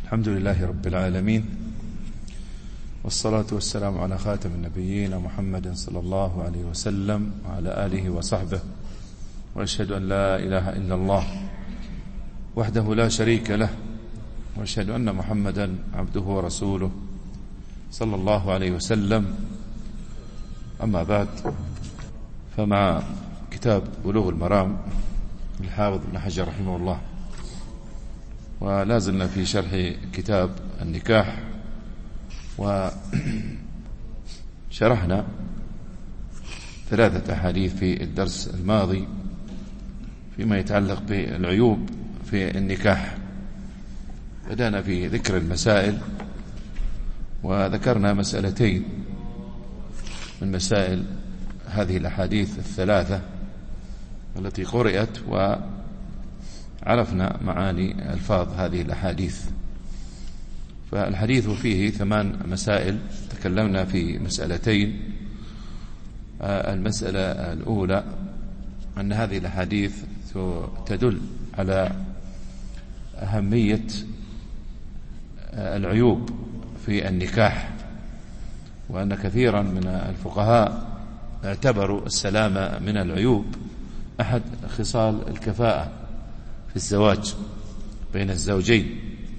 الحمد لله رب العالمين، والصلاة والسلام على خاتم النبيين محمد صلى الله عليه وسلم وعلى آله وصحبه، وأشهد أن لا إله إلا الله وحده لا شريك له، وأشهد أن محمدا عبده ورسوله صلى الله عليه وسلم. أما بعد، فمع كتاب بلوغ المرام الحافظ ابن حجر رحمه الله، ولا زلنا في شرح كتاب النكاح، وشرحنا 3 أحاديث في الدرس الماضي فيما يتعلق بالعيوب في النكاح. بدأنا في ذكر المسائل، وذكرنا مسألتين من مسائل هذه الأحاديث 3 التي قرأت، وعرفنا معاني ألفاظ هذه الأحاديث. فالحديث فيه 8 مسائل، تكلمنا في مسألتين. المسألة الأولى أن هذه الأحاديث تدل على أهمية العيوب في النكاح، وأن كثيرا من الفقهاء اعتبروا السلامة من العيوب أحد خصال الكفاءة في الزواج بين الزوجين،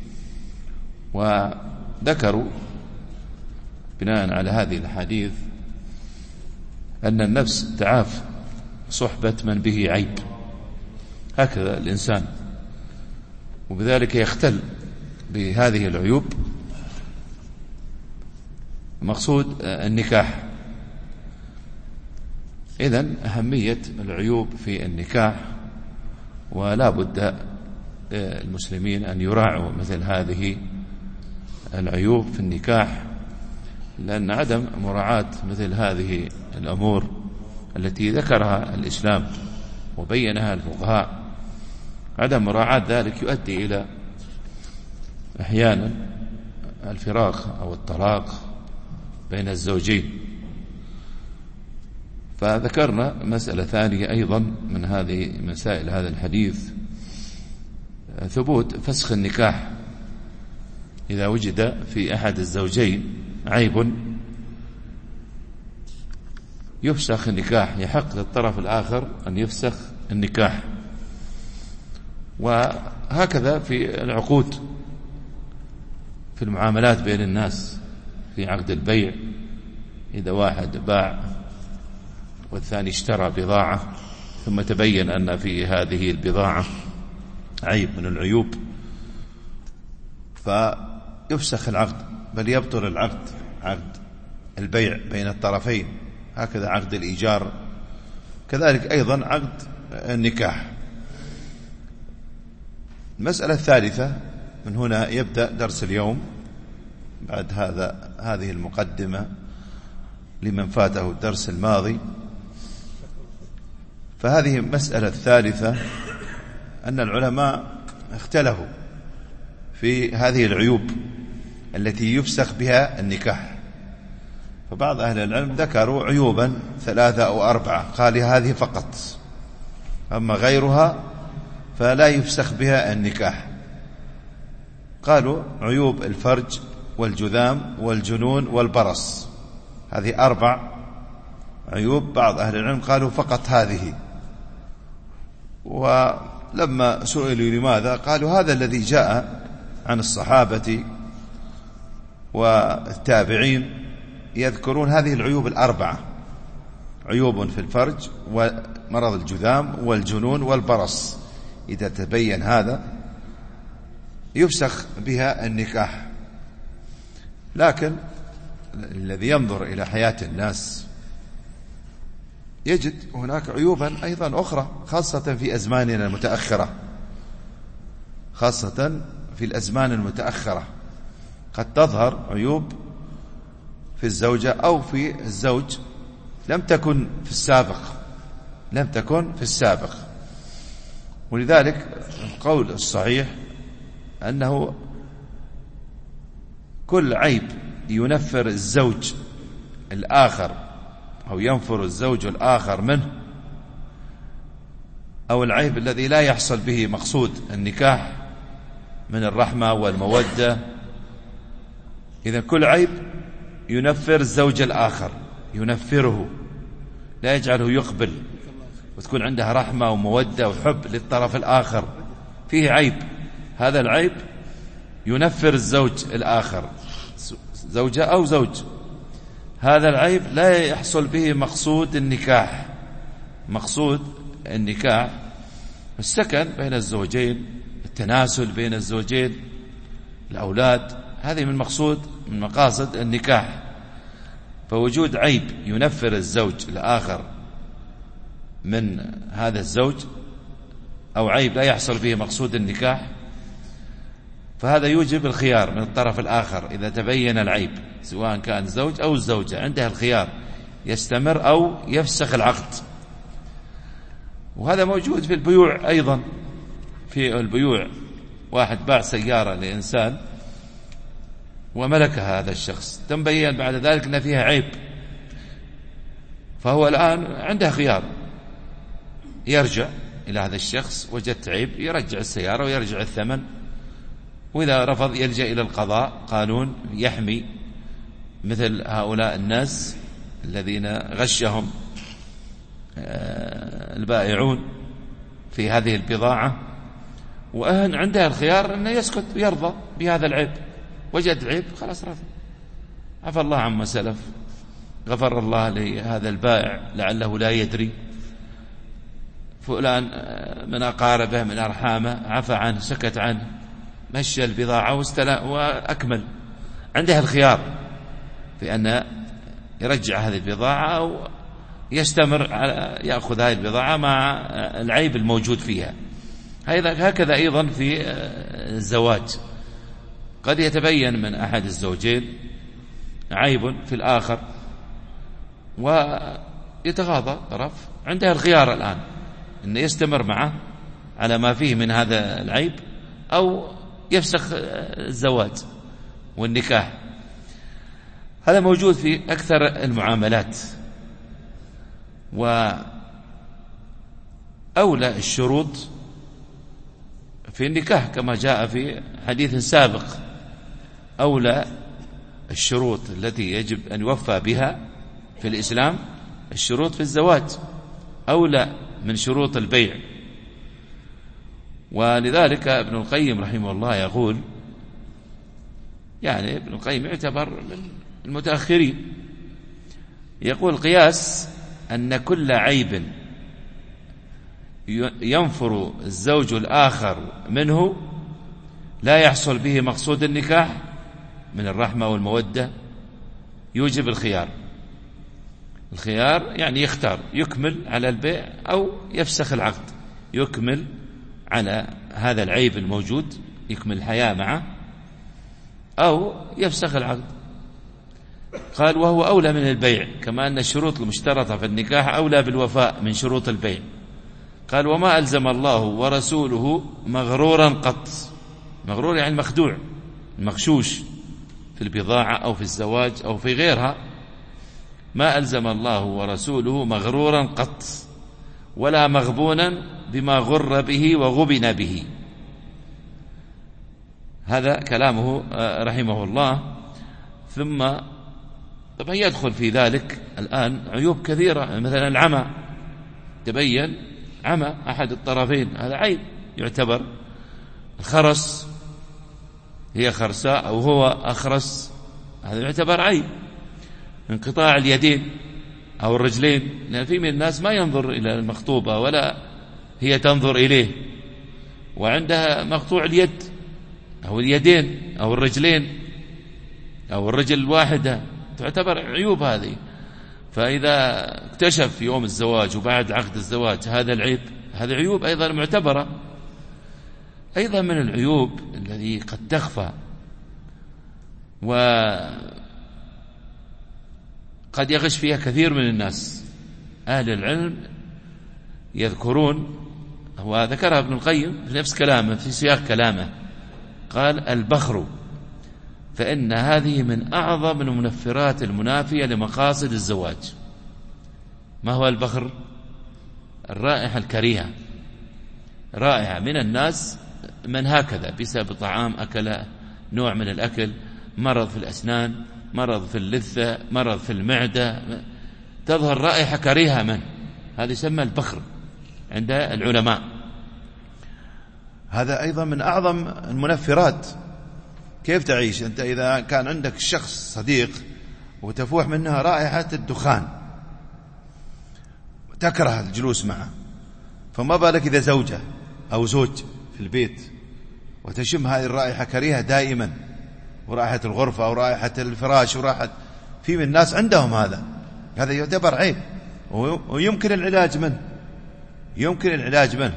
وذكروا بناء على هذه الحديث أن النفس تعاف صحبة من به عيب، هكذا الإنسان، وبذلك يختل بهذه العيوب مقصود النكاح. إذن أهمية العيوب في النكاح، ولا بد المسلمين أن يراعوا مثل هذه العيوب في النكاح، لأن عدم مراعاة مثل هذه الأمور التي ذكرها الإسلام وبينها الفقهاء، عدم مراعاة ذلك يؤدي إلى أحيانا الفراق أو الطلاق بين الزوجين. فذكرنا مسألة ثانية أيضا من هذه مسائل هذا الحديث، ثبوت فسخ النكاح إذا وجد في أحد الزوجين عيب، يفسخ النكاح، يحق للطرف الآخر أن يفسخ النكاح. وهكذا في العقود، في المعاملات بين الناس، في عقد البيع، إذا واحد باع والثاني اشترى بضاعة ثم تبين أن في هذه البضاعة عيب من العيوب، فيفسخ العقد، بل يبطل العقد، عقد البيع بين الطرفين، هكذا عقد الإيجار، كذلك أيضا عقد النكاح. المسألة الثالثة، من هنا يبدأ درس اليوم بعد هذه المقدمة لمن فاته الدرس الماضي. فهذه المسألة الثالثة أن العلماء اختلفوا في هذه العيوب التي يفسخ بها النكاح. فبعض أهل العلم ذكروا عيوبا 3 أو 4، قال هذه فقط، أما غيرها فلا يفسخ بها النكاح. قالوا عيوب الفرج والجذام والجنون والبرص، هذه 4 عيوب. بعض أهل العلم قالوا فقط هذه، ولما سئلوا لماذا قالوا هذا الذي جاء عن الصحابة والتابعين، يذكرون هذه العيوب 4، عيوب في الفرج ومرض الجذام والجنون والبرص، إذا تبين هذا يفسخ بها النكاح. لكن الذي ينظر إلى حياة الناس يجد هناك عيوبا أيضا أخرى، خاصة في أزماننا المتأخرة، خاصة في الأزمان المتأخرة قد تظهر عيوب في الزوجة أو في الزوج لم تكن في السابق. ولذلك القول الصحيح أنه كل عيب ينفر الزوج الآخر أو ينفر الزوج الآخر منه، أو العيب الذي لا يحصل به مقصود النكاح من الرحمة والمودة. إذا كل عيب ينفر الزوج الآخر، ينفره، لا يجعله يقبل، وتكون عنده رحمة ومودة وحب للطرف الآخر. فيه عيب، هذا العيب ينفر الزوج الآخر، زوجة أو زوج. هذا العيب لا يحصل به مقصود النكاح. مقصود النكاح السكن بين الزوجين، التناسل بين الزوجين، الأولاد، هذه من مقاصد النكاح. فوجود عيب ينفر الزوج الآخر من هذا الزوج، أو عيب لا يحصل به مقصود النكاح، فهذا يوجب الخيار من الطرف الآخر. إذا تبين العيب سواء كان الزوج أو الزوجة، عنده الخيار يستمر أو يفسخ العقد. وهذا موجود في البيوع أيضا. في البيوع واحد باع سيارة لإنسان وملكها هذا الشخص، تبين بعد ذلك أن فيها عيب، فهو الآن عنده خيار، يرجع إلى هذا الشخص، وجدت عيب، يرجع السيارة ويرجع الثمن، وإذا رفض يلجأ إلى القضاء. قانون يحمي مثل هؤلاء الناس الذين غشهم البائعون في هذه البضاعة، وأهن عنده الخيار أنه يسكت ويرضى بهذا العيب. وجد عيب خلاص رضى، عفى الله عما سلف، غفر الله لهذا البائع لعله لا يدري، فلان من أقاربه من أرحامه عفى عنه، سكت عنه، مشى البضاعة وأكمل. عنده الخيار في أن يرجع هذه البضاعة أو يستمر على يأخذ هذه البضاعة مع العيب الموجود فيها. هكذا أيضا في الزواج، قد يتبين من أحد الزوجين عيب في الآخر ويتغاضى طرف، عنده الخيار الآن أن يستمر معه على ما فيه من هذا العيب، أو يفسخ الزواج والنكاح. هذا موجود في أكثر المعاملات. وأولى الشروط في النكاح كما جاء في حديث سابق، أولى الشروط التي يجب أن يوفى بها في الإسلام الشروط في الزواج، أولى من شروط البيع. ولذلك ابن القيم رحمه الله يقول، يعني ابن القيم يعتبر من المتأخرين، يقول قياس أن كل عيب ينفر الزوج الآخر منه لا يحصل به مقصود النكاح من الرحمة والمودة يوجب الخيار. الخيار يعني يختار، يكمل على البيع أو يفسخ العقد، يكمل على هذا العيب الموجود، يكمل الحياة معه، أو يفسخ العقد. قال وهو أولى من البيع، كما أن الشروط المشترطة في النكاح أولى بالوفاء من شروط البيع. قال وما ألزم الله ورسوله مغرورا قط. مغرور يعني المخدوع، المغشوش في البضاعة أو في الزواج أو في غيرها. ما ألزم الله ورسوله مغرورا قط، ولا مغبونا بما غر به وغبن به. هذا كلامه رحمه الله. ثم طبعا يدخل في ذلك الآن عيوب كثيرة، مثلا العمى، تبين عمى أحد الطرفين، هذا عيب يعتبر. الخرس، هي خرساء أو هو أخرس، هذا يعتبر عيب. انقطاع اليدين أو الرجلين، لأن في من الناس ما ينظر إلى المخطوبة ولا هي تنظر إليه، وعندها مقطوع اليد أو اليدين أو الرجلين أو الرجل الواحدة، تعتبر عيوب هذه. فإذا اكتشف في يوم الزواج وبعد عقد الزواج هذا العيب، هذه عيوب أيضا معتبرة. أيضا من العيوب التي قد تخفى وقد يغش فيها كثير من الناس، أهل العلم يذكرون، وذكرها ابن القيم في نفس كلامه في سياق كلامه، قال البخر، فإن هذه من أعظم المنفرات المنافية لمقاصد الزواج. ما هو البخر؟ الرائحة الكريهة، رائحة من الناس من هكذا بسبب طعام أكل نوع من الأكل، مرض في الأسنان، مرض في اللثة، مرض في المعدة، تظهر رائحة كريهة من هذا يسمى البخر عند العلماء. هذا أيضا من أعظم المنفرات. كيف تعيش أنت إذا كان عندك شخص صديق وتفوح منها رائحة الدخان، تكره الجلوس معه، فما بالك إذا زوجة أو زوج في البيت وتشم هذه الرائحة كريهة دائما، ورائحة الغرفة أو رائحة الفراش ورائحة، في من الناس عندهم هذا يعتبر عيب، ويمكن العلاج منه، يمكن العلاج منه،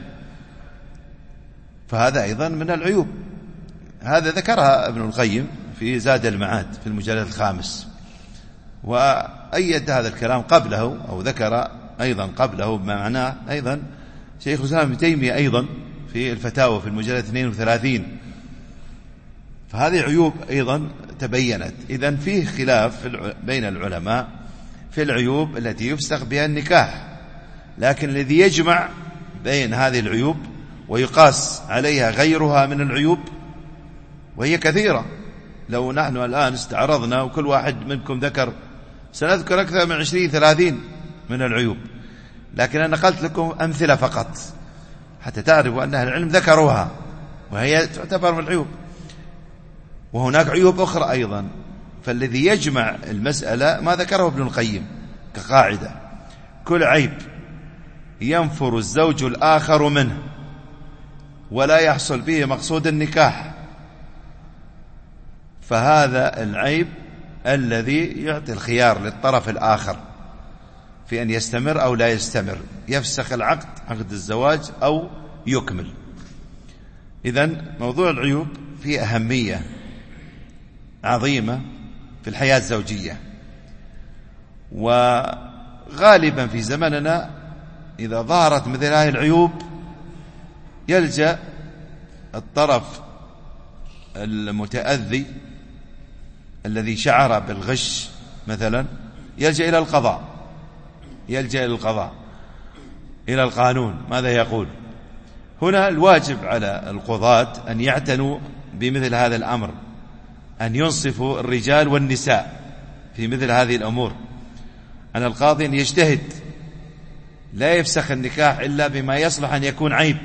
فهذا أيضا من العيوب. هذا ذكرها ابن القيم في زاد المعاد في المجلد 5، وأيد هذا الكلام قبله، أو ذكر أيضا قبله بما معناه أيضا شيخ الإسلام ابن تيمية أيضا في الفتاوى في المجلد 32. فهذه عيوب أيضا تبينت. إذن فيه خلاف بين العلماء في العيوب التي يفسخ بها النكاح، لكن الذي يجمع بين هذه العيوب ويقاس عليها غيرها من العيوب، وهي كثيرة، لو نحن الآن استعرضنا وكل واحد منكم ذكر، سنذكر أكثر من 20-30 من العيوب، لكن أنا قلت لكم أمثلة فقط حتى تعرفوا أن أهل العلم ذكروها وهي تعتبر من العيوب. وهناك عيوب أخرى أيضا. فالذي يجمع المسألة ما ذكره ابن القيم كقاعدة: كل عيب ينفر الزوج الآخر منه ولا يحصل به مقصود النكاح، فهذا العيب الذي يعطي الخيار للطرف الآخر في أن يستمر أو لا يستمر، يفسخ العقد، عقد الزواج، أو يكمل. إذن موضوع العيوب فيه أهمية عظيمة في الحياة الزوجية، وغالبا في زمننا إذا ظهرت مثل هذه العيوب يلجأ الطرف المتأذي الذي شعر بالغش مثلا يلجأ إلى القضاء، يلجأ إلى القضاء، إلى القانون. ماذا يقول؟ هنا الواجب على القضاة أن يعتنوا بمثل هذا الأمر، أن ينصفوا الرجال والنساء في مثل هذه الأمور. أن القاضي أن يجتهد، لا يفسخ النكاح إلا بما يصلح أن يكون عيب،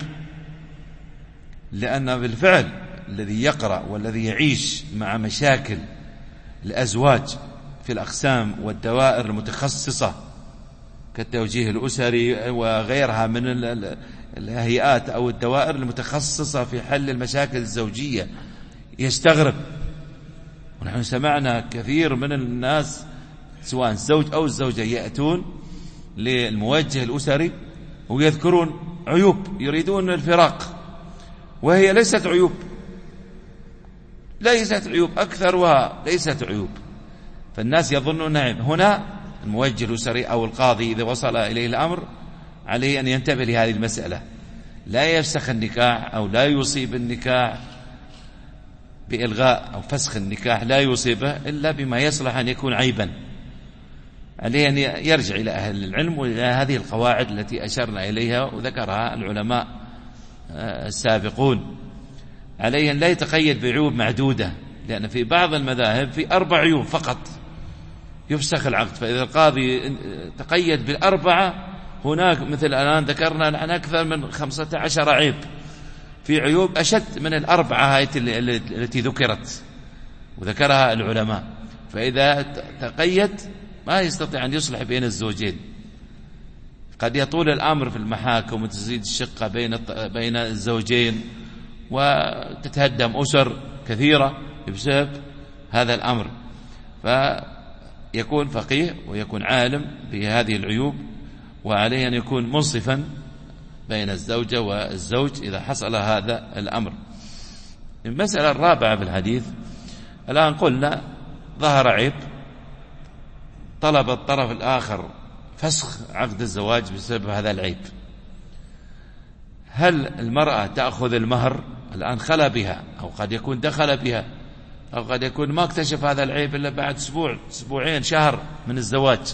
لأن بالفعل الذي يقرأ والذي يعيش مع مشاكل الأزواج في الأقسام والدوائر المتخصصة كالتوجيه الأسري وغيرها من الهيئات أو الدوائر المتخصصة في حل المشاكل الزوجية يستغرب. ونحن سمعنا كثير من الناس سواء الزوج أو الزوجة يأتون للموجه الأسري ويذكرون عيوب، يريدون الفراق، وهي ليست عيوب، ليست عيوب، أكثرها ليست عيوب، فالناس يظنون نعم. هنا الموجه الأسري أو القاضي إذا وصل إليه الأمر عليه أن ينتبه لهذه المسألة، لا يفسخ النكاح أو لا يصيب النكاح بإلغاء أو فسخ النكاح، لا يصيبه إلا بما يصلح أن يكون عيبا. عليه أن يرجع إلى أهل العلم وإلى هذه القواعد التي أشرنا إليها وذكرها العلماء السابقون. عليه أن لا يتقيد بعيوب معدودة، لأن في بعض المذاهب في 4 عيوب فقط يفسخ العقد، فإذا القاضي تقيد ب4 هناك مثل الآن ذكرنا نحن أكثر من 15 عيب، في عيوب أشد من 4 التي ذكرت وذكرها العلماء. فإذا تقيد ما يستطيع أن يصلح بين الزوجين، قد يطول الأمر في المحاكم وتزيد الشقة بين الزوجين وتتهدم أسر كثيرة بسبب هذا الأمر. فيكون فقيه ويكون عالم بهذه العيوب، وعليه أن يكون منصفا بين الزوجة والزوج إذا حصل هذا الأمر. المسألة الرابعة في الحديث، الآن قلنا ظهر عيب، طلب الطرف الآخر فسخ عقد الزواج بسبب هذا العيب، هل المرأة تأخذ المهر؟ الآن خلا بها، أو قد يكون دخل بها، أو قد يكون ما اكتشف هذا العيب إلا بعد أسبوع، أسبوعين، شهر من الزواج.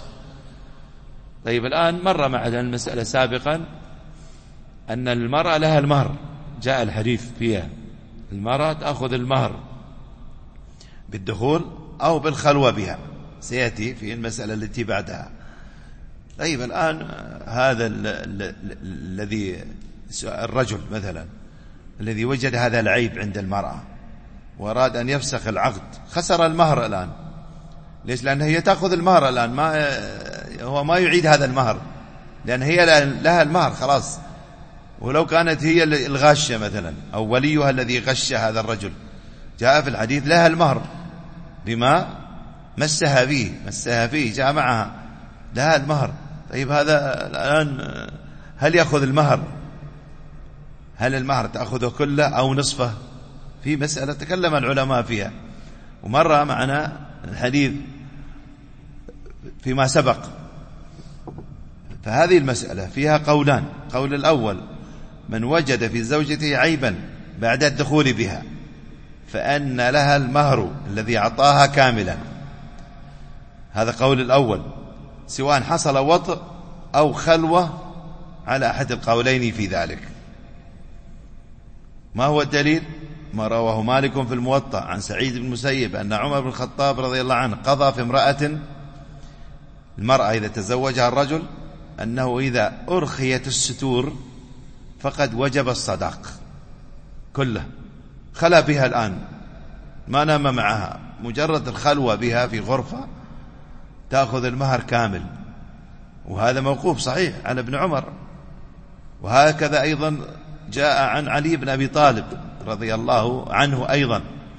طيب الآن مر معنا المسألة سابقا أن المرأة لها المهر جاء الحديث فيها المرأة تأخذ المهر بالدخول أو بالخلوة بها، سيأتي في المسألة التي بعدها. طيب الآن هذا الذي الرجل مثلا الذي وجد هذا العيب عند المرأة وأراد أن يفسخ العقد، خسر المهر الآن. ليش؟ لأن هي تأخذ المهر الآن، هو ما يعيد هذا المهر، لأن هي لها المهر خلاص. ولو كانت هي الغاشة مثلا أو وليها الذي غش هذا الرجل، جاء في الحديث لها المهر بما مسها فيه جاء معها لها المهر. طيب هذا الآن هل يأخذ المهر؟ هل المهر تأخذه كله أو نصفه؟ في مسألة تكلم العلماء فيها، ومر معنا الحديث فيما سبق. فهذه المسألة فيها قولان. قول الأول: من وجد في زوجته عيبا بعد الدخول بها فأن لها المهر الذي أعطاها كاملا. هذا قول الأول، سواء حصل وطء أو خلوة، على أحد القولين في ذلك. ما هو الدليل؟ ما رواه مالك في الموطأ عن سعيد بن المسيب أن عمر بن الخطاب رضي الله عنه قضى في امرأة، المرأة إذا تزوجها الرجل، أنه إذا أرخيت الستور فقد وجب الصداق كله. خلى بها الآن، ما نام معها، مجرد الخلوة بها في غرفة تأخذ المهر كامل. وهذا موقوف صحيح على ابن عمر. وهكذا أيضا جاء عن علي بن أبي طالب رضي الله عنه أيضا،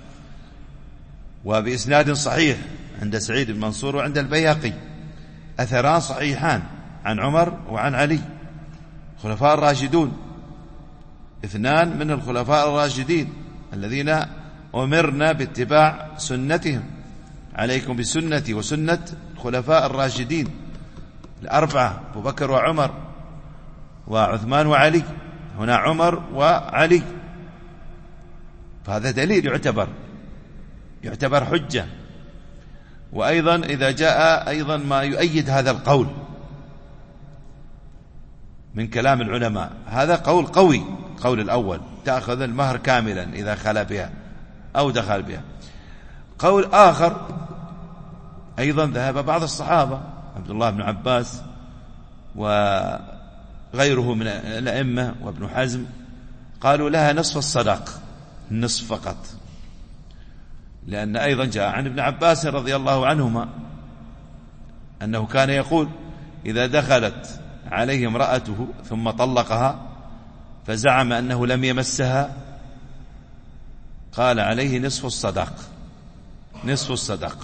وبإسناد صحيح عند سعيد بن منصور وعند البيهقي، أثران صحيحان عن عمر وعن علي، خلفاء الراشدون، اثنان من الخلفاء الراشدين الذين أمرنا باتباع سنتهم. عليكم بسنتي وسنة الخلفاء الراشدين الأربعة، أبو بكر وعمر وعثمان وعلي، هنا عمر وعلي. فهذا دليل يعتبر حجة. وأيضا إذا جاء أيضا ما يؤيد هذا القول من كلام العلماء، هذا قول قوي. قول الأول تأخذ المهر كاملا إذا خلا بها أو دخل بها. قول آخر أيضا ذهب بعض الصحابة، عبد الله بن عباس وغيره من الأئمة وابن حزم، قالوا لها نصف الصداق، النصف فقط. لأن أيضا جاء عن ابن عباس رضي الله عنهما أنه كان يقول: إذا دخلت عليه امرأته ثم طلقها فزعم أنه لم يمسها، قال عليه نصف الصداق.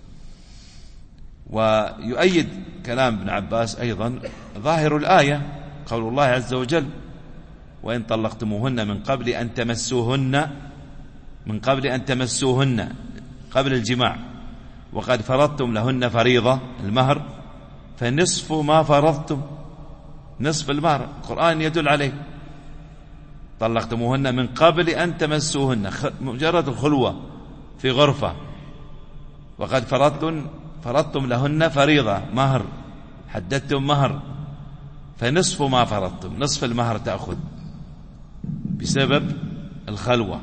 ويؤيد كلام ابن عباس أيضا ظاهر الآية، قول الله عز وجل: وإن طلقتموهن من قبل أن تمسوهن قبل الجماع وقد فرضتم لهن فريضة المهر فنصف ما فرضتم، نصف المهر. القرآن يدل عليه. طلقتموهن من قبل أن تمسوهن، مجرد الخلوة في غرفة، وقد فرضتم لهن فريضة مهر، حددتم مهر، فنصف ما فرضتم، نصف المهر تأخذ بسبب الخلوة.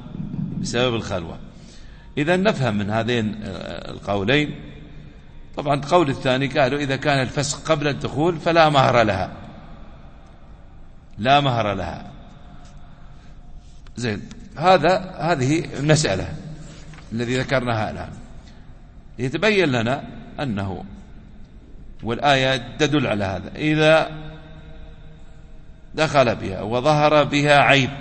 إذا نفهم من هذين القولين. طبعا القول الثاني قالوا إذا كان الفسق قبل الدخول فلا مهر لها، لا مهر لها. زين، هذه المسألة الذي ذكرناها الآن. يتبين لنا أنه، والآية تدل على هذا، إذا دخل بها وظهر بها عيب،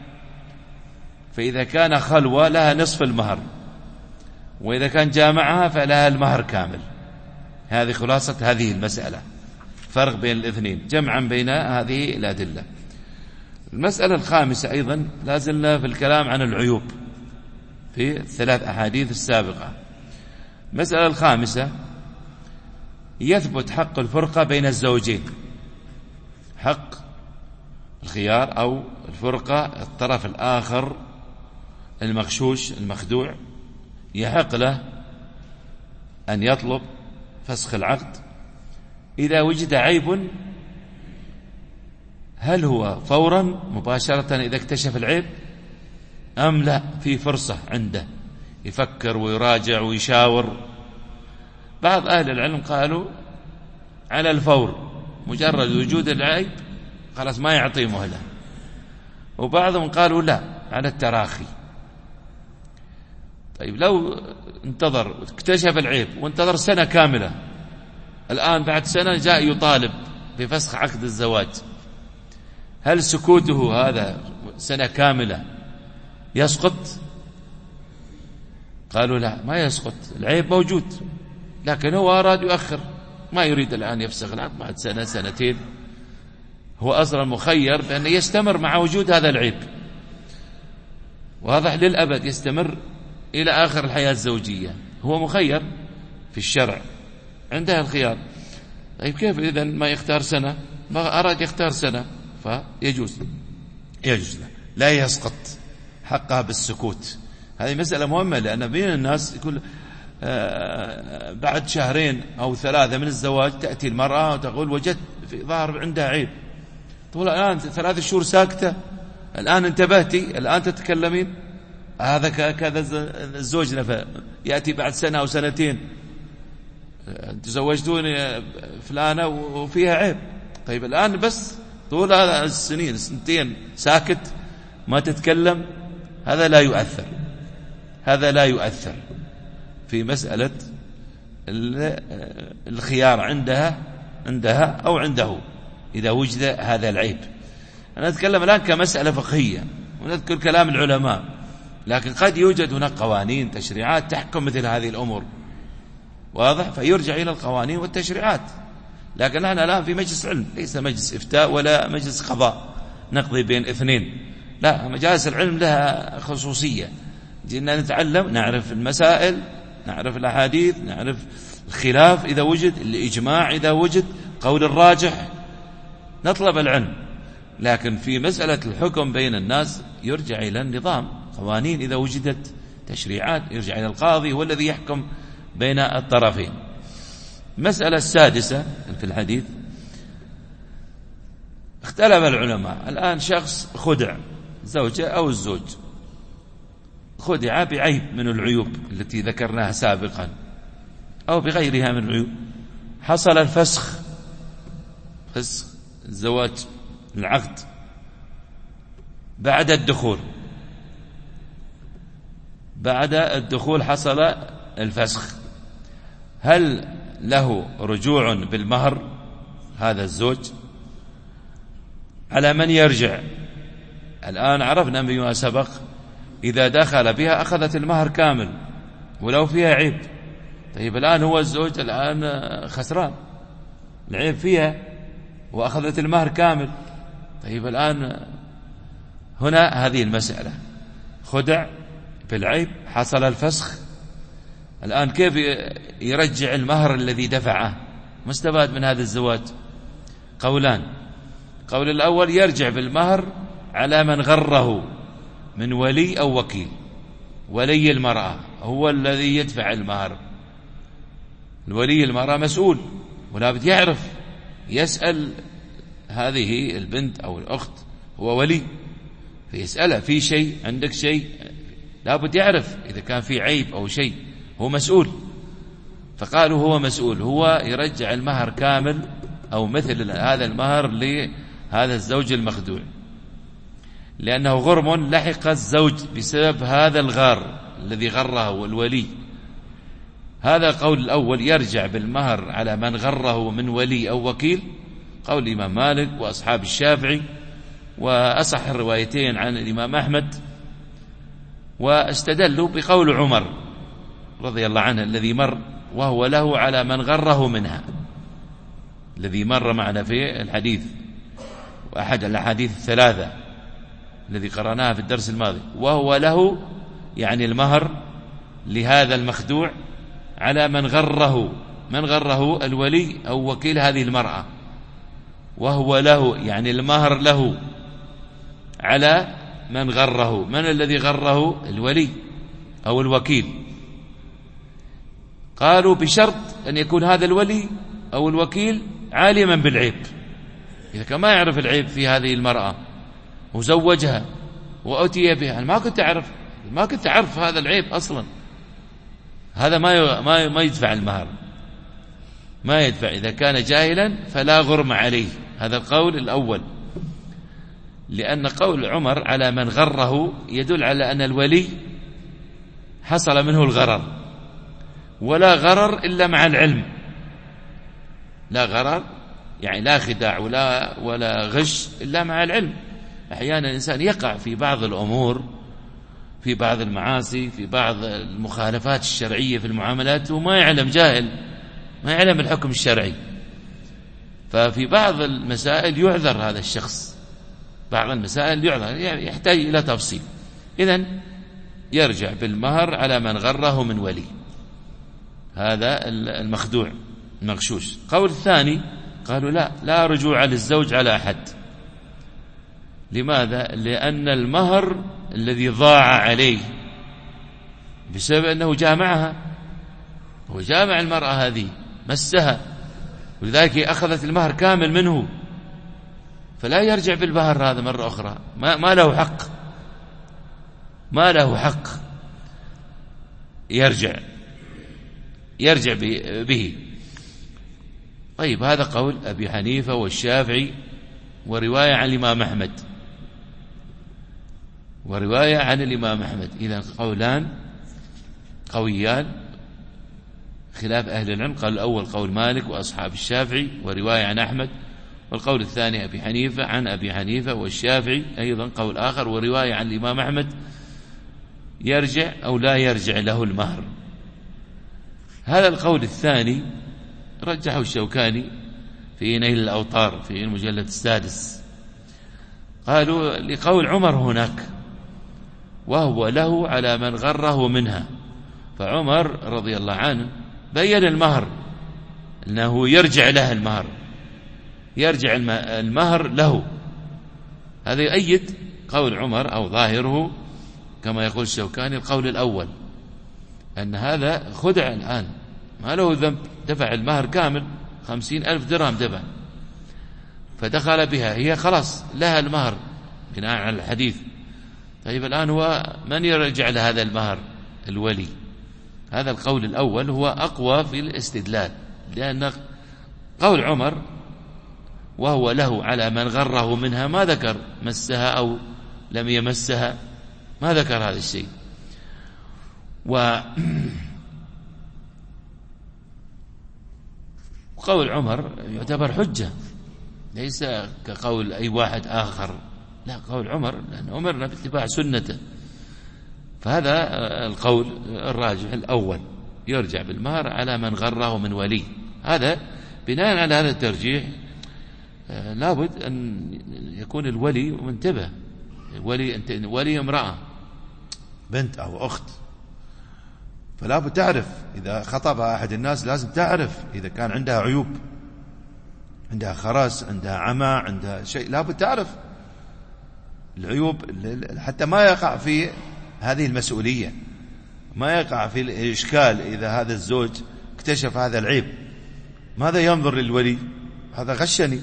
فإذا كان خلوة لها نصف المهر، وإذا كان جامعها فلها المهر كامل. هذه خلاصة هذه المسألة، فرق بين الاثنين جمعا بين هذه الأدلة. المسألة الخامسة أيضا لازلنا في الكلام عن العيوب في الثلاث أحاديث السابقة. المسألة الخامسة: يثبت حق الفرقة بين الزوجين، حق الخيار أو الفرقة، الطرف الآخر المغشوش المخدوع يحق له أن يطلب فسخ العقد إذا وجد عيب هل هو فورا مباشرة إذا اكتشف العيب أم لا في فرصة عنده يفكر ويراجع ويشاور؟ بعض أهل العلم قالوا على الفور، مجرد وجود العيب خلاص ما يعطيه مهلة. وبعضهم قالوا لا، على التراخي. طيب لو انتظر اكتشف العيب وانتظر سنة كاملة، الآن بعد سنة جاء يطالب بفسخ عقد الزواج، هل سكوته هذا سنة كاملة يسقط؟ قالوا لا، ما يسقط، العيب موجود، لكن هو أراد يؤخر، ما يريد الآن يفسخ العقد بعد سنة سنتين. هو أصلا مخير بأن يستمر مع وجود هذا العيب، واضح، للأبد يستمر إلى آخر الحياة الزوجية، هو مخير في الشرع، عنده الخيار. طيب كيف إذن ما يختار سنة؟ ما أراد يختار سنة فيجوز له، لا يسقط حقها بالسكوت. هذه مسألة مهمة، لأن بين الناس يقول بعد شهرين أو 3 من الزواج تأتي المرأة وتقول وجدت في ظهر عندها عيب. تقول الآن 3 شهور ساكتة، الآن انتبهتي، الآن تتكلمين. هذا كذا الزوج نفسه يأتي بعد سنة أو سنتين، تزوجتوني فلانة وفيها عيب. طيب الآن بس طول هذا السنين 2 ساكت ما تتكلم، هذا لا يؤثر في مسألة الخيار عندها أو عنده إذا وجد هذا العيب. أنا أتكلم الآن كمسألة فقهية ونذكر كلام العلماء، لكن قد يوجد هناك قوانين تشريعات تحكم مثل هذه الأمور، واضح، فيرجع إلى القوانين والتشريعات. لكن نحن الآن في مجلس علم، ليس مجلس إفتاء ولا مجلس قضاء نقضي بين اثنين، لا، مجالس العلم لها خصوصية، جينا نتعلم، نعرف المسائل، نعرف الأحاديث، نعرف الخلاف إذا وجد، الإجماع إذا وجد، قول الراجح، نطلب العلم. لكن في مسألة الحكم بين الناس يرجع إلى النظام، قوانين إذا وجدت، تشريعات، يرجع إلى القاضي هو الذي يحكم بين الطرفين. مسألة السادسة في الحديث، اختلف العلماء. الآن شخص خدع، زوجة أو الزوج خدع بعيب من العيوب التي ذكرناها سابقا أو بغيرها من العيوب، حصل الفسخ، فسخ الزواج، العقد بعد الدخول حصل الفسخ، هل له رجوع بالمهر هذا الزوج؟ على من يرجع؟ الآن عرفنا بما سبق، إذا دخل بها أخذت المهر كامل ولو فيها عيب. طيب الآن هو الزوج الآن خسران، العيب فيها وأخذت المهر كامل. طيب الآن هنا هذه المسألة، خدع بالعيب، حصل الفسخ، الآن كيف يرجع المهر الذي دفعه؟ مستفاد من هذا الزواج قولان. قول الأول يرجع بالمهر على من غره من ولي أو وكيل. ولي المرأة هو الذي يدفع المهر، الولي المرأة مسؤول ولا بد يعرف، يسأل هذه البنت أو الأخت، هو ولي، فيسألها في شيء، عندك شيء، لا بد يعرف إذا كان في عيب أو شيء، هو مسؤول. فقالوا هو مسؤول، هو يرجع المهر كامل أو مثل هذا المهر لهذا الزوج المخدوع، لأنه غرم لحق الزوج بسبب هذا الغار الذي غره والولي. هذا قول الأول، يرجع بالمهر على من غره من ولي أو وكيل، قول الإمام مالك وأصحاب الشافعي، وأصح الروايتين عن الإمام أحمد. واستدلوا بقول عمر رضي الله عنه الذي مر، وهو له على من غره منها، الذي مر معنا في الحديث وأحد الأحاديث 3 الذي قرأناها في الدرس الماضي، وهو له يعني المهر لهذا المخدوع على من غره الولي أو وكيل هذه المرأة، وهو له يعني المهر له على من غره. من الذي غره؟ الولي أو الوكيل. قالوا بشرط أن يكون هذا الولي أو الوكيل عالما بالعيب، إذا كان ما يعرف العيب في هذه المرأة وزوجها وأتي بها، أنا ما كنت أعرف هذا العيب أصلا، هذا ما يدفع المهر، ما يدفع. إذا كان جاهلا فلا غرم عليه. هذا القول الأول، لأن قول عمر على من غره يدل على أن الولي حصل منه الغرر، ولا غرر إلا مع العلم. لا غرر يعني لا خداع ولا غش إلا مع العلم. أحيانا الإنسان يقع في بعض الأمور، في بعض المعاصي، في بعض المخالفات الشرعية في المعاملات، وما يعلم، جاهل، ما يعلم الحكم الشرعي. ففي بعض المسائل يعذر هذا الشخص، بعض المسائل يعذر، يحتاج إلى تفصيل. إذن يرجع بالمهر على من غره من ولي، هذا المخدوع المغشوش. قول الثاني قالوا لا رجوع للزوج على أحد. لماذا؟ لأن المهر الذي ضاع عليه بسبب أنه جامعها، هو جامع المرأة هذه، مسها، ولذلك أخذت المهر كامل منه، فلا يرجع بالمهر هذا مرة أخرى، ما له حق، ما له حق يرجع به. طيب، هذا قول أبي حنيفة والشافعي، ورواية عن الإمام أحمد، إذن قولان قويان خلاف أهل العلم. قال الأول قول مالك وأصحاب الشافعي ورواية عن أحمد، والقول الثاني أبي حنيفة عن أبي حنيفة والشافعي أيضا قول آخر ورواية عن الإمام أحمد، يرجع أو لا يرجع له المهر. هذا القول الثاني رجحه الشوكاني في نيل الأوطار في المجلد السادس. قالوا لقول عمر هناك وهو له على من غره منها، فعمر رضي الله عنه بين المهر أنه يرجع له المهر، يرجع المهر له. هذا يؤيد قول عمر، أو ظاهره كما يقول الشوكاني القول الأول، أن هذا خدع الآن، ما له ذنب، دفع المهر كامل 50,000 درهم دفع، فدخل بها، هي خلاص لها المهر بناء على الحديث. طيب الآن هو من يرجع لهذا المهر؟ الولي. هذا القول الأول هو أقوى في الاستدلال، لأن قول عمر وهو له على من غره منها ما ذكر مسها أو لم يمسها، ما ذكر هذا الشيء. وقول عمر يعتبر حجة، ليس كقول أي واحد آخر، لا، قول عمر، لأن أمرنا باتباع سنته. فهذا القول الراجح الأول، يرجع بالمهر على من غره من ولي. هذا بناء على هذا الترجيح لابد أن يكون الولي منتبه. ولي امرأة بنت أو أخت، فلا بد تعرف إذا خطبها أحد الناس، لازم تعرف إذا كان عندها عيوب، عندها خرس، عندها عمى، عندها شيء، لا بد تعرف العيوب حتى ما يقع في هذه المسؤولية، ما يقع في الإشكال. إذا هذا الزوج اكتشف هذا العيب، ماذا ينظر للولي؟ هذا غشني،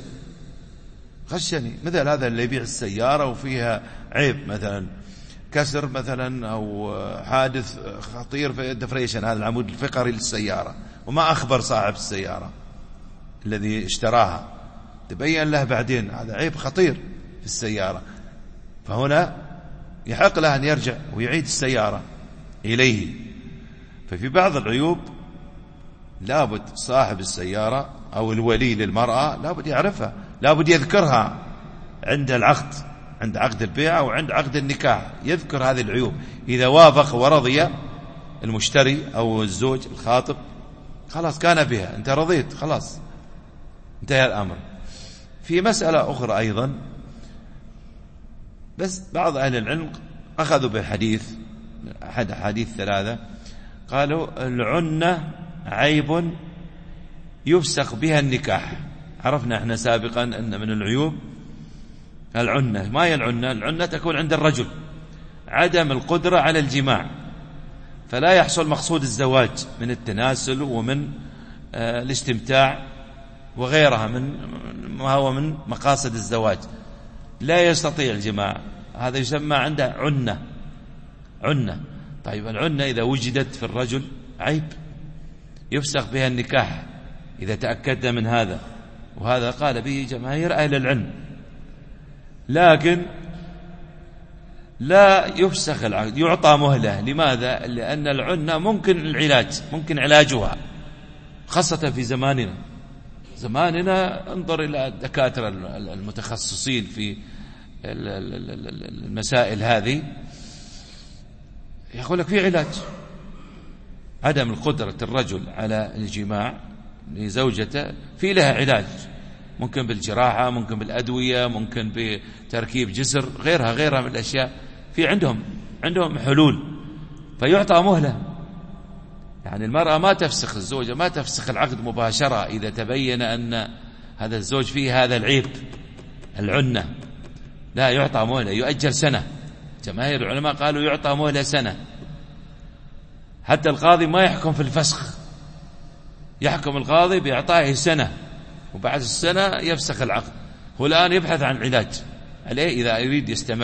مثل هذا اللي يبيع السيارة وفيها عيب، مثلا كسر مثلا أو حادث خطير في الدفريشن، هذا العمود الفقري للسيارة، وما أخبر صاحب السيارة الذي اشتراها، تبين له بعدين هذا عيب خطير في السيارة، فهنا يحق له أن يرجع ويعيد السيارة إليه. ففي بعض العيوب لابد صاحب السيارة أو الولي للمرأة لابد يعرفها، لابد يذكرها عند العقد، عند عقد البيع أو عند عقد النكاح، يذكر هذه العيوب. إذا وافق ورضي المشتري أو الزوج الخاطب، خلاص كان بها، أنت رضيت، خلاص انتهى الأمر. في مسألة أخرى أيضا، بس بعض أهل العلم أخذوا بالحديث، أحد حديث 3، قالوا العنة عيب يفسخ بها النكاح. عرفنا احنا سابقا أن من العيوب العنة. ما هي العنة؟ العنة تكون عند الرجل عدم القدرة على الجماع، فلا يحصل مقصود الزواج من التناسل ومن الاستمتاع وغيرها من ما هو من مقاصد الزواج، لا يستطيع الجماع، هذا يسمى عنده عنة. طيب العنة إذا وجدت في الرجل عيب، يفسخ بها النكاح إذا تأكدنا من هذا، وهذا قال به جماهير أهل العلم. لكن لا يفسخ العقد، يعطى مهلة. لماذا؟ لأن العنة ممكن العلاج، ممكن علاجها، خاصة في زماننا انظر إلى الدكاترة المتخصصين في المسائل هذه، يقول لك في علاج. عدم القدرة الرجل على الجماع لزوجته في لها علاج، ممكن بالجراحة، ممكن بالأدوية، ممكن بتركيب جسر، غيرها من الأشياء. في عندهم حلول، فيعطى مهلة. يعني المرأة ما تفسخ، الزوجة ما تفسخ العقد مباشرة إذا تبين أن هذا الزوج فيه هذا العيب العنة، لا، يعطى مهلة، يؤجل سنة. جماهير العلماء قالوا يعطى مهلة سنة، حتى القاضي ما يحكم في الفسخ، يحكم القاضي بإعطائه سنة، وبعد السنة يفسخ العقد. هو الآن يبحث عن علاج عليه إذا يريد يستمر.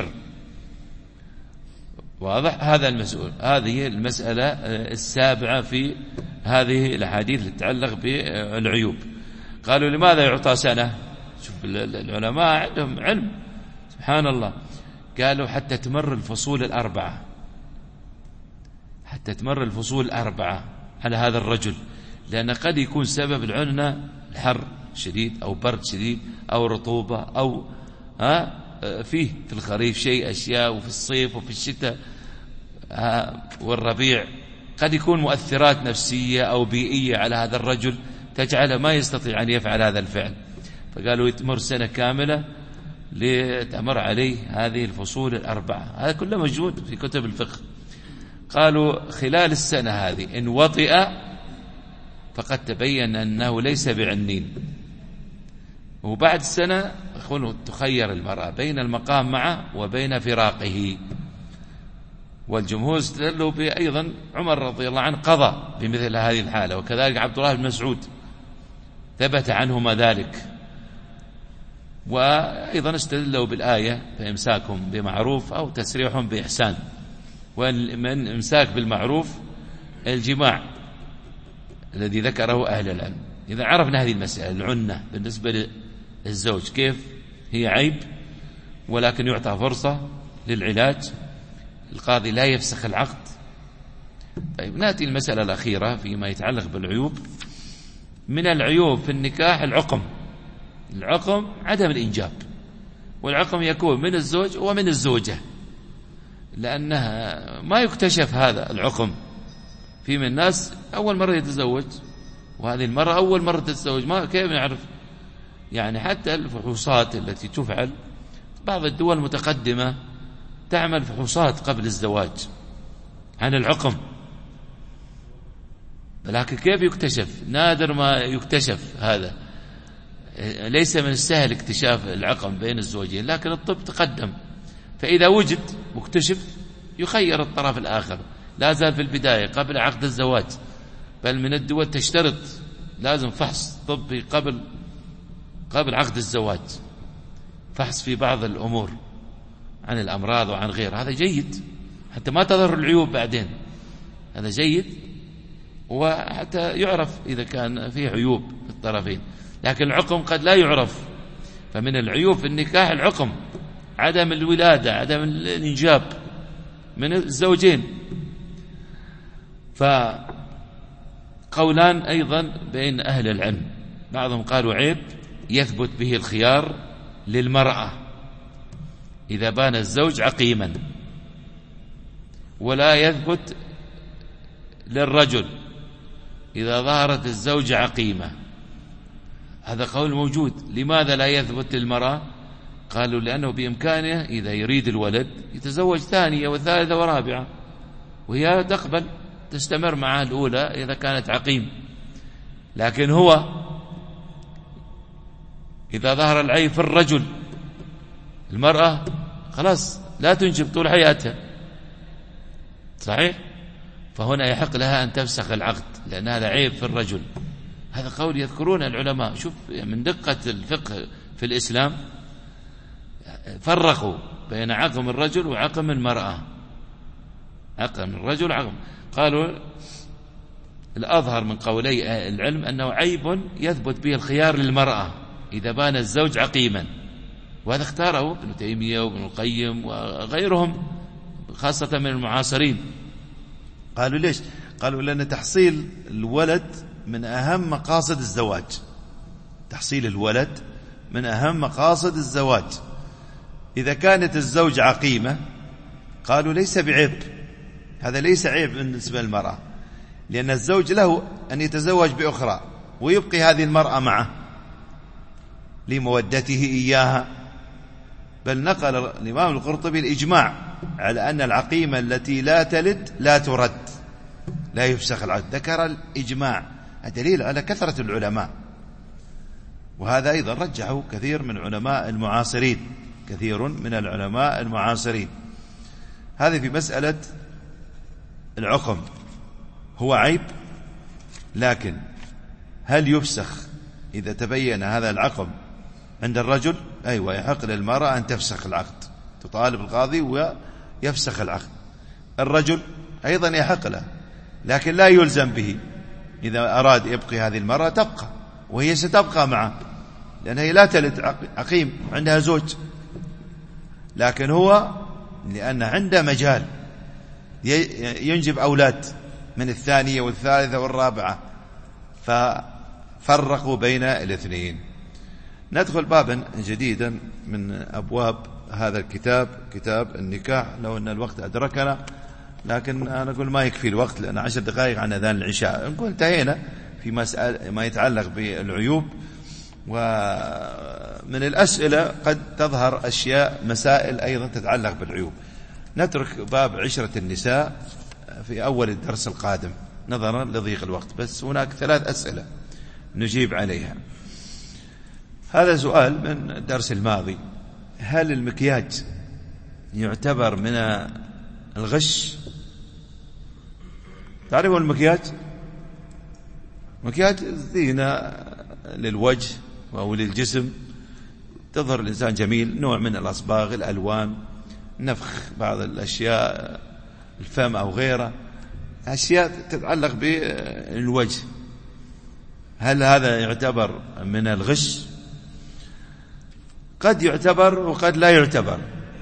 واضح؟ هذا المسؤول. هذه المسألة السابعة في هذه الأحاديث اللي تتعلق بالعيوب. قالوا لماذا يعطى سنة؟ شوف العلماء عندهم علم سبحان الله. قالوا حتى تمر الفصول الأربعة، حتى تمر الفصول الأربعة على هذا الرجل، لأن قد يكون سبب العنة الحر شديد أو برد شديد أو رطوبة أو فيه في الخريف شيء أشياء، وفي الصيف وفي الشتاء والربيع قد يكون مؤثرات نفسية أو بيئية على هذا الرجل تجعله ما يستطيع أن يفعل هذا الفعل. فقالوا يتمر سنة كاملة لتمر عليه هذه الفصول الأربعة. هذا كله موجود في كتب الفقه. قالوا خلال السنة هذه إن وطئ فقد تبين أنه ليس بعنين، وبعد سنة تخير المرأة بين المقام معه وبين فراقه. والجمهور استدلوا أيضا عمر رضي الله عنه قضى بمثل هذه الحالة، وكذلك عبد الله بن مسعود ثبت عنهما ذلك. وأيضا استدلوا بالآية فإمساكهم بمعروف أو تسريحهم بإحسان، ومن إمساك بالمعروف الجماع الذي ذكره أهل العلم. إذا عرفنا هذه المسألة العنة بالنسبة للزوج كيف هي عيب، ولكن يعطى فرصة للعلاج، القاضي لا يفسخ العقد. طيب نأتي المسألة الأخيرة فيما يتعلق بالعيوب. من العيوب في النكاح العقم عدم الإنجاب، والعقم يكون من الزوج ومن الزوجة، لأنها ما يكتشف هذا العقم. في من الناس أول مرة يتزوج، وهذه المرة أول مرة تتزوج، ما كيف نعرف؟ يعني حتى الفحوصات التي تفعل، بعض الدول المتقدمة تعمل فحوصات قبل الزواج عن العقم، لكن كيف يكتشف؟ نادر ما يكتشف هذا. ليس من السهل اكتشاف العقم بين الزوجين، لكن الطب تقدم، فإذا وجد مكتشف يخير الطرف الآخر. لا زال في البداية قبل عقد الزواج، بل من الدول تشترط لازم فحص طبي قبل عقد الزواج، فحص في بعض الأمور عن الأمراض وعن غيرها. هذا جيد حتى ما تظهر العيوب بعدين، هذا جيد، وحتى يعرف إذا كان فيه عيوب في الطرفين. لكن العقم قد لا يعرف. فمن العيوب في النكاح العقم، عدم الولادة، عدم الإنجاب من الزوجين. فقولان أيضا بين أهل العلم، بعضهم قالوا عيب يثبت به الخيار للمرأة إذا بان الزوج عقيما، ولا يثبت للرجل إذا ظهرت الزوجة عقيمة. هذا قول موجود. لماذا لا يثبت للمرأة؟ قالوا لأنه بإمكانه إذا يريد الولد يتزوج ثانية وثالثة ورابعة، وهي تقبل تستمر معها الأولى إذا كانت عقيم. لكن هو إذا ظهر العيب في الرجل، المرأة خلاص لا تنجب طول حياتها، صحيح؟ فهنا يحق لها أن تفسخ العقد، لأن هذا عيب في الرجل، هذا قول يذكرون العلماء. شوف من دقة الفقه في الإسلام، فرقوا بين عقم الرجل وعقم المرأة. عقم الرجل عقم، قالوا الأظهر من قولي العلم أنه عيب يثبت به الخيار للمرأة إذا بان الزوج عقيما، وهذا اختاره ابن تيمية وابن القيم وغيرهم خاصة من المعاصرين. قالوا ليش؟ قالوا لأن تحصيل الولد من أهم مقاصد الزواج. تحصيل الولد من أهم مقاصد الزواج. إذا كانت الزوج عقيمة قالوا ليس بعيب، هذا ليس عيب بالنسبة للمرأة، لأن الزوج له أن يتزوج بأخرى ويبقي هذه المرأة معه لمودته إياها. بل نقل الإمام القرطبي الإجماع على أن العقيمة التي لا تلد لا ترد، لا يفسخ العقد. ذكر الإجماع، دليل على كثرة العلماء. وهذا أيضا رجحه كثير من علماء المعاصرين، كثير من العلماء المعاصرين. هذه في مسألة العقم، هو عيب، لكن هل يفسخ إذا تبين هذا العقم عند الرجل؟ أيوة، يحق للمرأة أن تفسخ العقد، تطالب القاضي ويفسخ العقد. الرجل أيضا يحق له، لكن لا يلزم به. إذا أراد يبقي هذه المرأة تبقى، وهي ستبقى معه، لأنها لا تلد، عقيم، عندها زوج. لكن هو لأن عنده مجال ينجب أولاد من الثانية والثالثة والرابعة، ففرقوا بين الاثنين. ندخل بابا جديدا من أبواب هذا الكتاب، كتاب النكاح، لو أن الوقت أدركنا، لكن أنا أقول ما يكفي الوقت، لأن 10 دقائق عن أذان العشاء. نقول انتهينا في مسألة ما يتعلق بالعيوب. ومن الأسئلة قد تظهر أشياء، مسائل أيضا تتعلق بالعيوب. نترك باب عشرة النساء في أول الدرس القادم نظرا لضيق الوقت، بس هناك 3 أسئلة نجيب عليها. هذا سؤال من الدرس الماضي: هل المكياج يعتبر من الغش؟ تعرفوا المكياج؟ مكياج زينة للوجه أو للجسم، تظهر الإنسان جميل، نوع من الأصباغ، الألوان، نفخ بعض الأشياء، الفم أو غيره، أشياء تتعلق بالوجه. هل هذا يعتبر من الغش؟ قد يعتبر وقد لا يعتبر.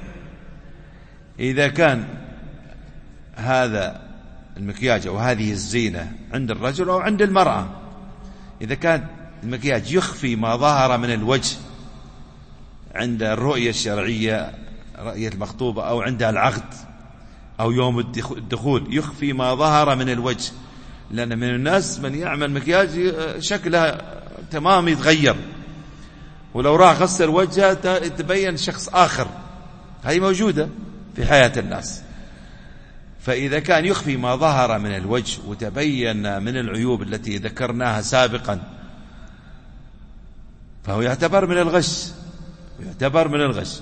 إذا كان هذا المكياج أو هذه الزينة عند الرجل أو عند المرأة، إذا كان المكياج يخفي ما ظهر من الوجه عند الرؤية الشرعية، رؤية المخطوبة، أو عند العقد أو يوم الدخول، يخفي ما ظهر من الوجه. لأن من الناس من يعمل مكياج شكله تمام يتغير، ولو راح غسل وجهه تبين شخص آخر. هذه موجودة في حياة الناس. فإذا كان يخفي ما ظهر من الوجه وتبين من العيوب التي ذكرناها سابقا، فهو يعتبر من الغش، يعتبر من الغش.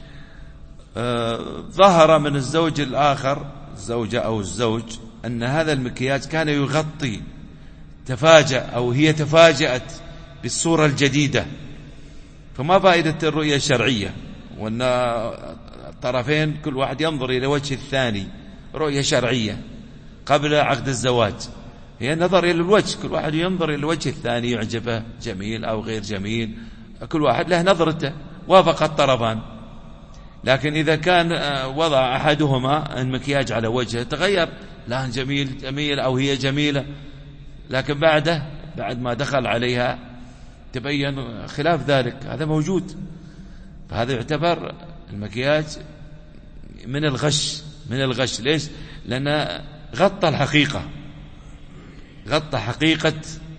ظهر من الزوج الآخر، الزوجة أو الزوج، أن هذا المكياج كان يغطي، تفاجأ أو هي تفاجأت بالصورة الجديدة، فما فائدة الرؤية الشرعية؟ وأن الطرفين كل واحد ينظر إلى وجه الثاني، رؤية شرعية قبل عقد الزواج هي النظر إلى الوجه، كل واحد ينظر إلى وجه الثاني، يعجبه جميل أو غير جميل، كل واحد له نظرته، وافق الطرفان. لكن إذا كان وضع أحدهما المكياج على وجهه تغير، لا جميل جميل أو هي جميلة، لكن بعد ما دخل عليها تبين خلاف ذلك، هذا موجود. فهذا يعتبر المكياج من الغش، من الغش. ليش؟ لأن غطى الحقيقة، غطى حقيقة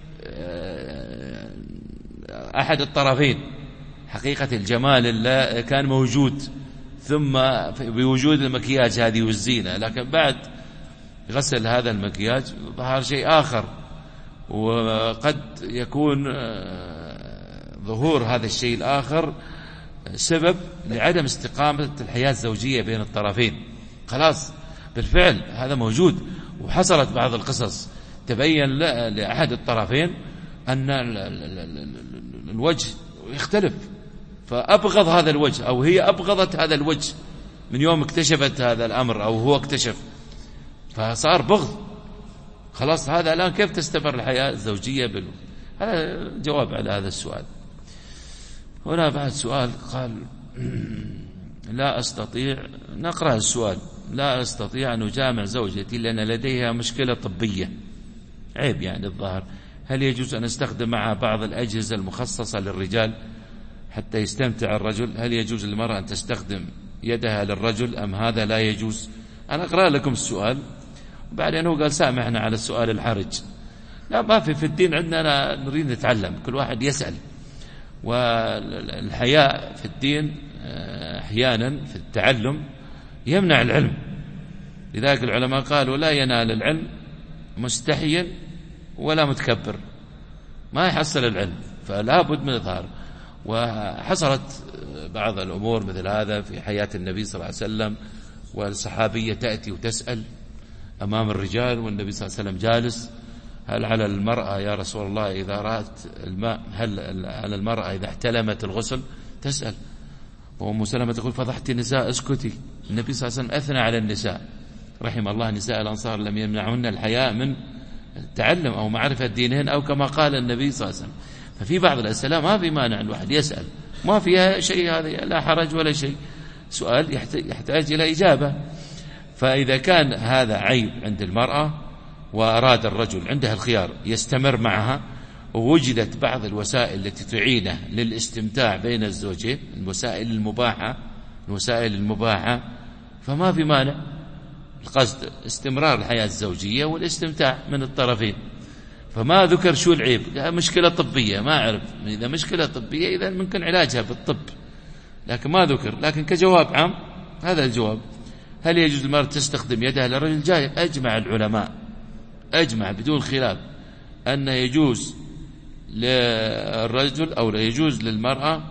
أحد الطرفين، حقيقة الجمال اللي كان موجود ثم بوجود المكياج هذه والزينة، لكن بعد غسل هذا المكياج ظهر شيء آخر. وقد يكون ظهور هذا الشيء الآخر سبب لعدم استقامة الحياة الزوجية بين الطرفين. خلاص بالفعل هذا موجود، وحصلت بعض القصص تبين لأحد الطرفين أن الوجه يختلف، فأبغض هذا الوجه أو هي أبغضت هذا الوجه من يوم اكتشفت هذا الأمر أو هو اكتشف، فصار بغض. خلاص هذا الآن كيف تستمر الحياة الزوجية هذا جواب على هذا السؤال. هنا بعد سؤال قال لا أستطيع، نقرأ السؤال: لا أستطيع أن أجامع زوجتي لأن لديها مشكلة طبية، عيب يعني الظاهر، هل يجوز أن أستخدم معها بعض الأجهزة المخصصة للرجال حتى يستمتع الرجل؟ هل يجوز للمرأة أن تستخدم يدها للرجل أم هذا لا يجوز؟ أنا أقرأ لكم السؤال وبعدين هو قال سامحنا على السؤال الحرج. لا، ما في الدين عندنا نريد نتعلم، كل واحد يسأل، والحياء في الدين أحيانا في التعلم يمنع العلم، لذلك العلماء قالوا لا ينال العلم مستحيا ولا متكبر، ما يحصل العلم، فلا بد من إظهار. وحصلت بعض الأمور مثل هذا في حياة النبي صلى الله عليه وسلم، والصحابية تأتي وتسأل أمام الرجال والنبي صلى الله عليه وسلم جالس: هل على المرأة يا رسول الله إذا رأت الماء، هل على المرأة إذا احتلمت الغسل؟ تسأل. وأم سلمة تقول: فضحت النساء اسكتي. النبي صلى الله عليه وسلم أثنى على النساء، رحم الله نساء الأنصار لم يمنعهن الحياء من التعلم أو معرفة دينهن، أو كما قال النبي صلى الله عليه وسلم. ففي بعض الأسئلة ما في مانع الواحد يسأل، ما فيها شيء، هذا لا حرج ولا شيء، سؤال يحتاج إلى إجابة. فإذا كان هذا عيب عند المرأة وأراد الرجل عندها الخيار يستمر معها، ووجدت بعض الوسائل التي تعينه للاستمتاع بين الزوجين، الوسائل المباحة، فما في مانع. القصد استمرار الحياة الزوجية والاستمتاع من الطرفين. فما ذكر شو العيب، مشكلة طبية، ما أعرف إذا مشكلة طبية إذا ممكن علاجها بالطب، لكن ما ذكر. لكن كجواب عام هذا الجواب: هل يجوز المرأة تستخدم يدها للرجل؟ جاي أجمع العلماء، أجمع بدون خلاف أن يجوز للرجل أو لا يجوز للمرأة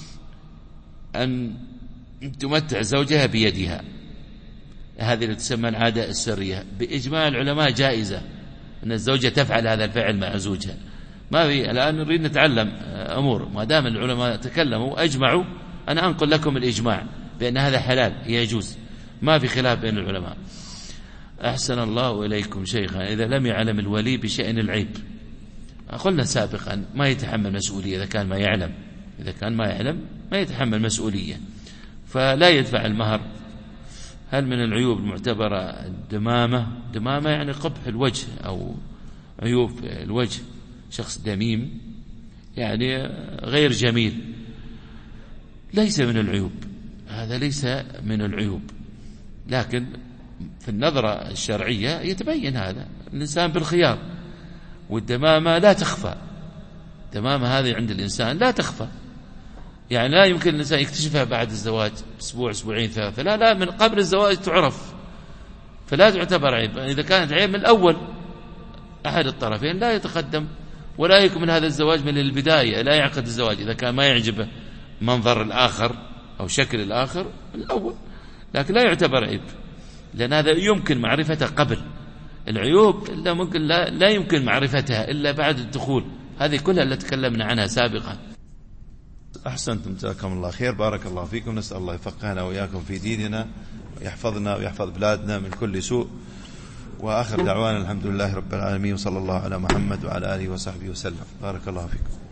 أن تمتع زوجها بيدها، هذه اللي تسمى العادة السرية. بإجماع العلماء جائزة أن الزوجة تفعل هذا الفعل مع زوجها، ما في. الآن نريد نتعلم أمور، ما دام العلماء تكلموا أجمعوا، أنا أنقل لكم الإجماع بأن هذا حلال يجوز، ما في خلاف بين العلماء. أحسن الله إليكم شيخا، إذا لم يعلم الولي بشأن العيب، قلنا سابقا ما يتحمل مسؤولية إذا كان ما يعلم، إذا كان ما يعلم ما يتحمل مسؤولية، فلا يدفع المهر. هل من العيوب المعتبرة الدمامة يعني قبح الوجه أو عيوب الوجه، شخص دميم يعني غير جميل، ليس من العيوب، هذا ليس من العيوب، لكن في النظرة الشرعية يتبين هذا الإنسان بالخيار. والدمامة لا تخفى، الدمامة هذه عند الإنسان لا تخفى، يعني لا يمكن الإنسان يكتشفها بعد الزواج أسبوع أسبوعين ثلاثة، لا من قبل الزواج تعرف، فلا تعتبر عيب. إذا كانت عيب من الأول أحد الطرفين لا يتقدم ولا يكمل هذا الزواج من البداية، لا يعقد الزواج إذا كان ما يعجبه منظر الآخر أو شكل الآخر من الأول، لكن لا يعتبر عيب، لأن هذا يمكن معرفته قبل. العيوب إلا ممكن لا يمكن معرفتها إلا بعد الدخول، هذه كلها اللي تكلمنا عنها سابقا. أحسنتم، جزاكم الله خير، بارك الله فيكم، نسأل الله يفقهنا وإياكم في ديننا ويحفظنا ويحفظ بلادنا من كل سوء. وآخر دعوانا الحمد لله رب العالمين، وصلى الله على محمد وعلى آله وصحبه وسلم، بارك الله فيكم.